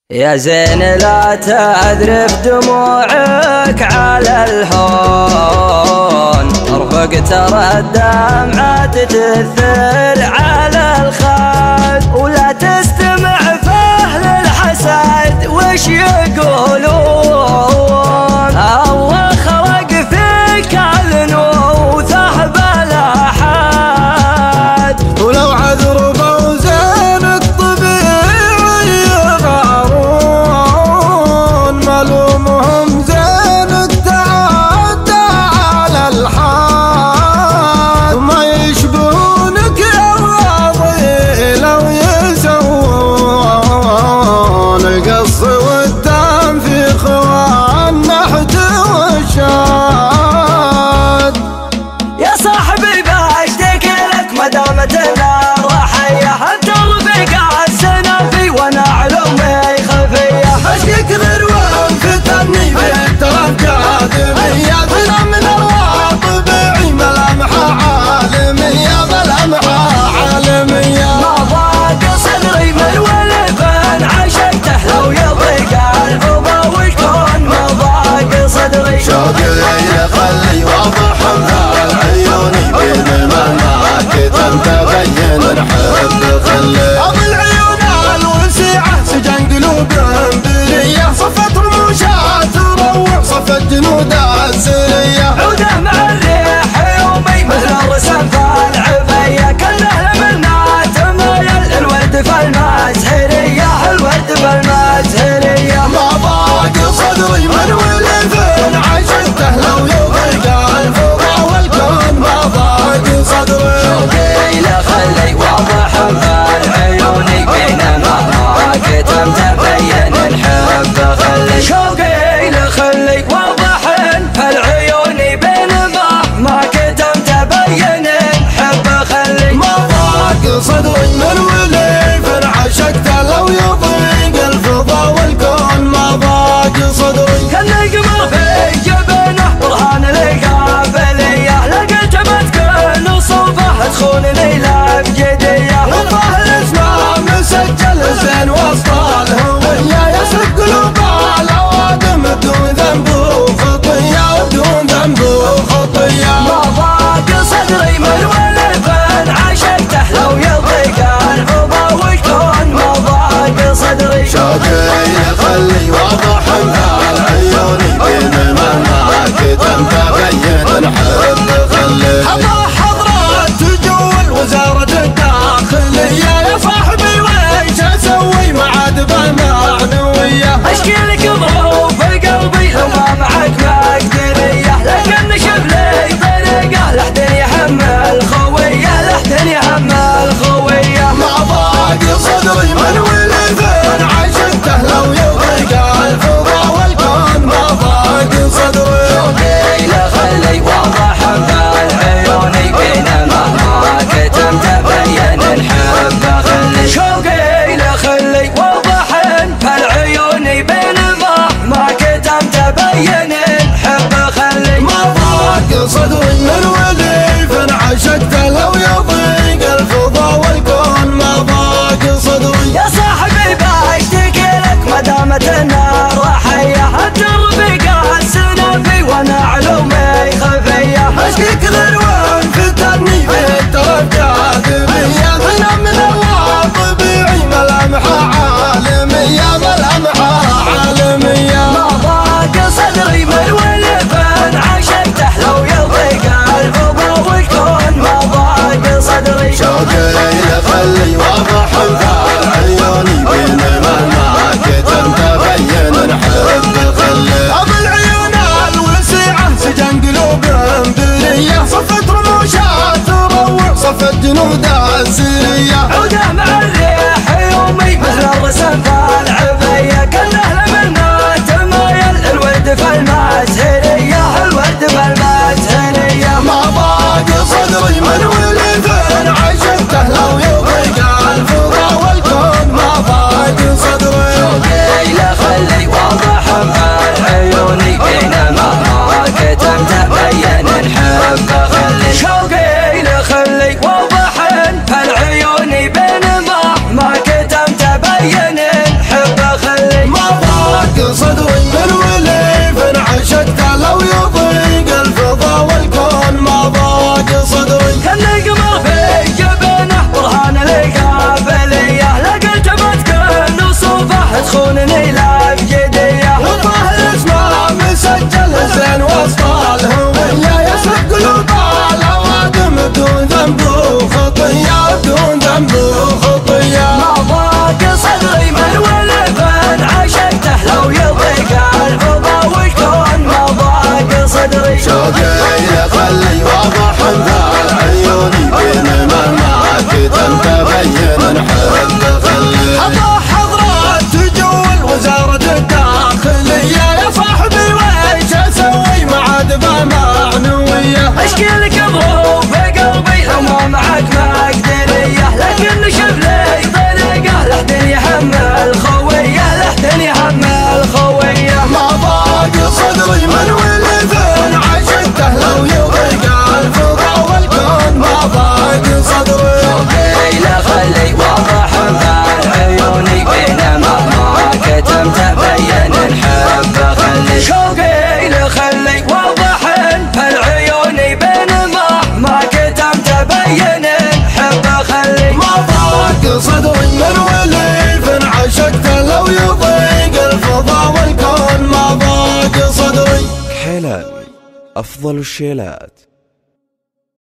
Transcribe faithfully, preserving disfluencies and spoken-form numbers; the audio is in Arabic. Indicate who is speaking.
Speaker 1: يا زين لا تذرف دموعك على الهون، ارفق ترى الدمعات تثر على الخد، ولا تستمع فأهل الحسد وش يقولون. الله خلق فيك الأنوثة بلا حد،
Speaker 2: ولو عذر بوزانك طبيعي يغارون، ملومهم زينك تعدى على الحد، وما يشبهونك يا راضي لو يسوون القص والدم في خوان نحت والشاد.
Speaker 1: يا صاحبي باشتكي لك ما دامت النار حية، انت رفيق السنافي وانا علومي خفية.
Speaker 2: اشكيك ذروة فتني بالترف جاذبية، بنا من الله طبيعي ملامحة عالمية، ملامحة عالمية.
Speaker 1: ما ضاق صدري من ولفن عشقته لو يضيق الحب والكون، ما ضاق صدري.
Speaker 2: شوقي يخلي واضح العيون بين المناك تم تبين الحب خلي. ابو العيون الوسيعة سجن قلوب برية، صفت رموشها تروع صفت جنود السرية.
Speaker 1: عوده مع الريح يومي مثل الرسم فالعفية، كله منا تمايل الورد فالمزهرية، الورد فالمزهرية.
Speaker 2: ما ضاق صدري من ولفن عشقته لو يضيق الفضا والكون، ما ضاق صدري.
Speaker 1: شوقي لخلي واضح فالعيون بينما ما كتم تبين الحب خلي. شوقي لخلي واضح فالعيون بينما ما كتم تبين الحب خلي.
Speaker 2: ما ضاق صدري من ولفن عشقته لو يضيق الفضا والكون، ما ضاق صدري.
Speaker 1: كالنجم في جبنه برهان القابلية، لقيت بتكون صوفه تخونني لابجدية.
Speaker 2: والله الاسماء مسجل زين وسط الهوية، يسرق قلوب الأوادم بدون ذنب وخطية، بدون ذنب وخطية.
Speaker 1: ما ضاق صدري من ولفن عشقته لو يضيق الحب والكون، ما ضاق صدري.
Speaker 2: شوقي يخلي واضح العيون بين المناك تم تبين الحب خلي. حضر حضرات تجول وزارة الداخلية، يا صاحبي ويش اسوي معاد بالمعنوية.
Speaker 1: اشكي لك ظروف قلبي لو ما معك مقدرية، لكن شوف لي طريقة لحد يحمل خوية، لحد يحمل خوية.
Speaker 2: ما ضاق صدري من ولفن عشقته لو يضيق الفضا والكون، ما ضاق صدري.
Speaker 1: شوقي لخلي واضح فالعيون بينما ما كتم تبين الحب خلي. شوقي لخلي واضح فالعيون بينما ما كتم تبين الحب خلي.
Speaker 2: ما ضاق صدري من ولفن عشقته لو يضيق الفضا والكون، ما ضاق صدري.
Speaker 1: يا صاحبي باشتكي لك ما دامت النار حية، انت رفيق السنافي وانا علومي خفية.
Speaker 2: اشكيك ذروة فتني بالترف جاذبية، بنا من الله طبيعي ملامحة عالمية، ملامحة عالمية.
Speaker 1: ما ضاق صدري من ولفن عشقته لو يضيق الفضا والكون، ما ضاق صدري.
Speaker 2: شوقي يخلي واضح العيون بين المناك تم تبين الحب خلي. ابو العيون الوسيعة سجن قلوب برية، صفت رموشها تروع صفت جنود السرية.
Speaker 1: عوده مع الريح يومي مثل الرسم يخونني لا بجدية،
Speaker 2: والله اسمه مسجل زين وسط الهوية، يسرق قلوب الأوادم بدون ذنب وخطية، بدون ذنب وخطية.
Speaker 1: ما ضاق صدري من ولفن عشقته لو يضيق الفضا والكون، ما ضاق صدري
Speaker 2: شوقي يخلي واضح انذار عيوني بين ما كتم تبين نحب خلي.
Speaker 1: أبا حضرات تجول وزارة الداخلية،
Speaker 2: يا صاحبي ويش اسوي مع دفع معنوية،
Speaker 1: اشكي لك ظروف قلبي لو ما معك ما اقدريه، لكن شوف لي طريقه لحد يحمل خويه، لحد يحمل خويه.
Speaker 2: ما ضاق صدري من ولفن عشقته لو يضيق الفضا والكون، ما ضاق صدري.
Speaker 1: شوقي لخلي واضح انذار عيوني بينما ما كتم تبين نحب خلي، شوقي لخلي واضح انذار عيوني بينما ما كتم تبين نحب خلي.
Speaker 2: ما ضاق صدري من ولفن عشقته لو يضيق الفضا والكون، ما ضاق صدري.
Speaker 3: حلال أفضل الشيلات.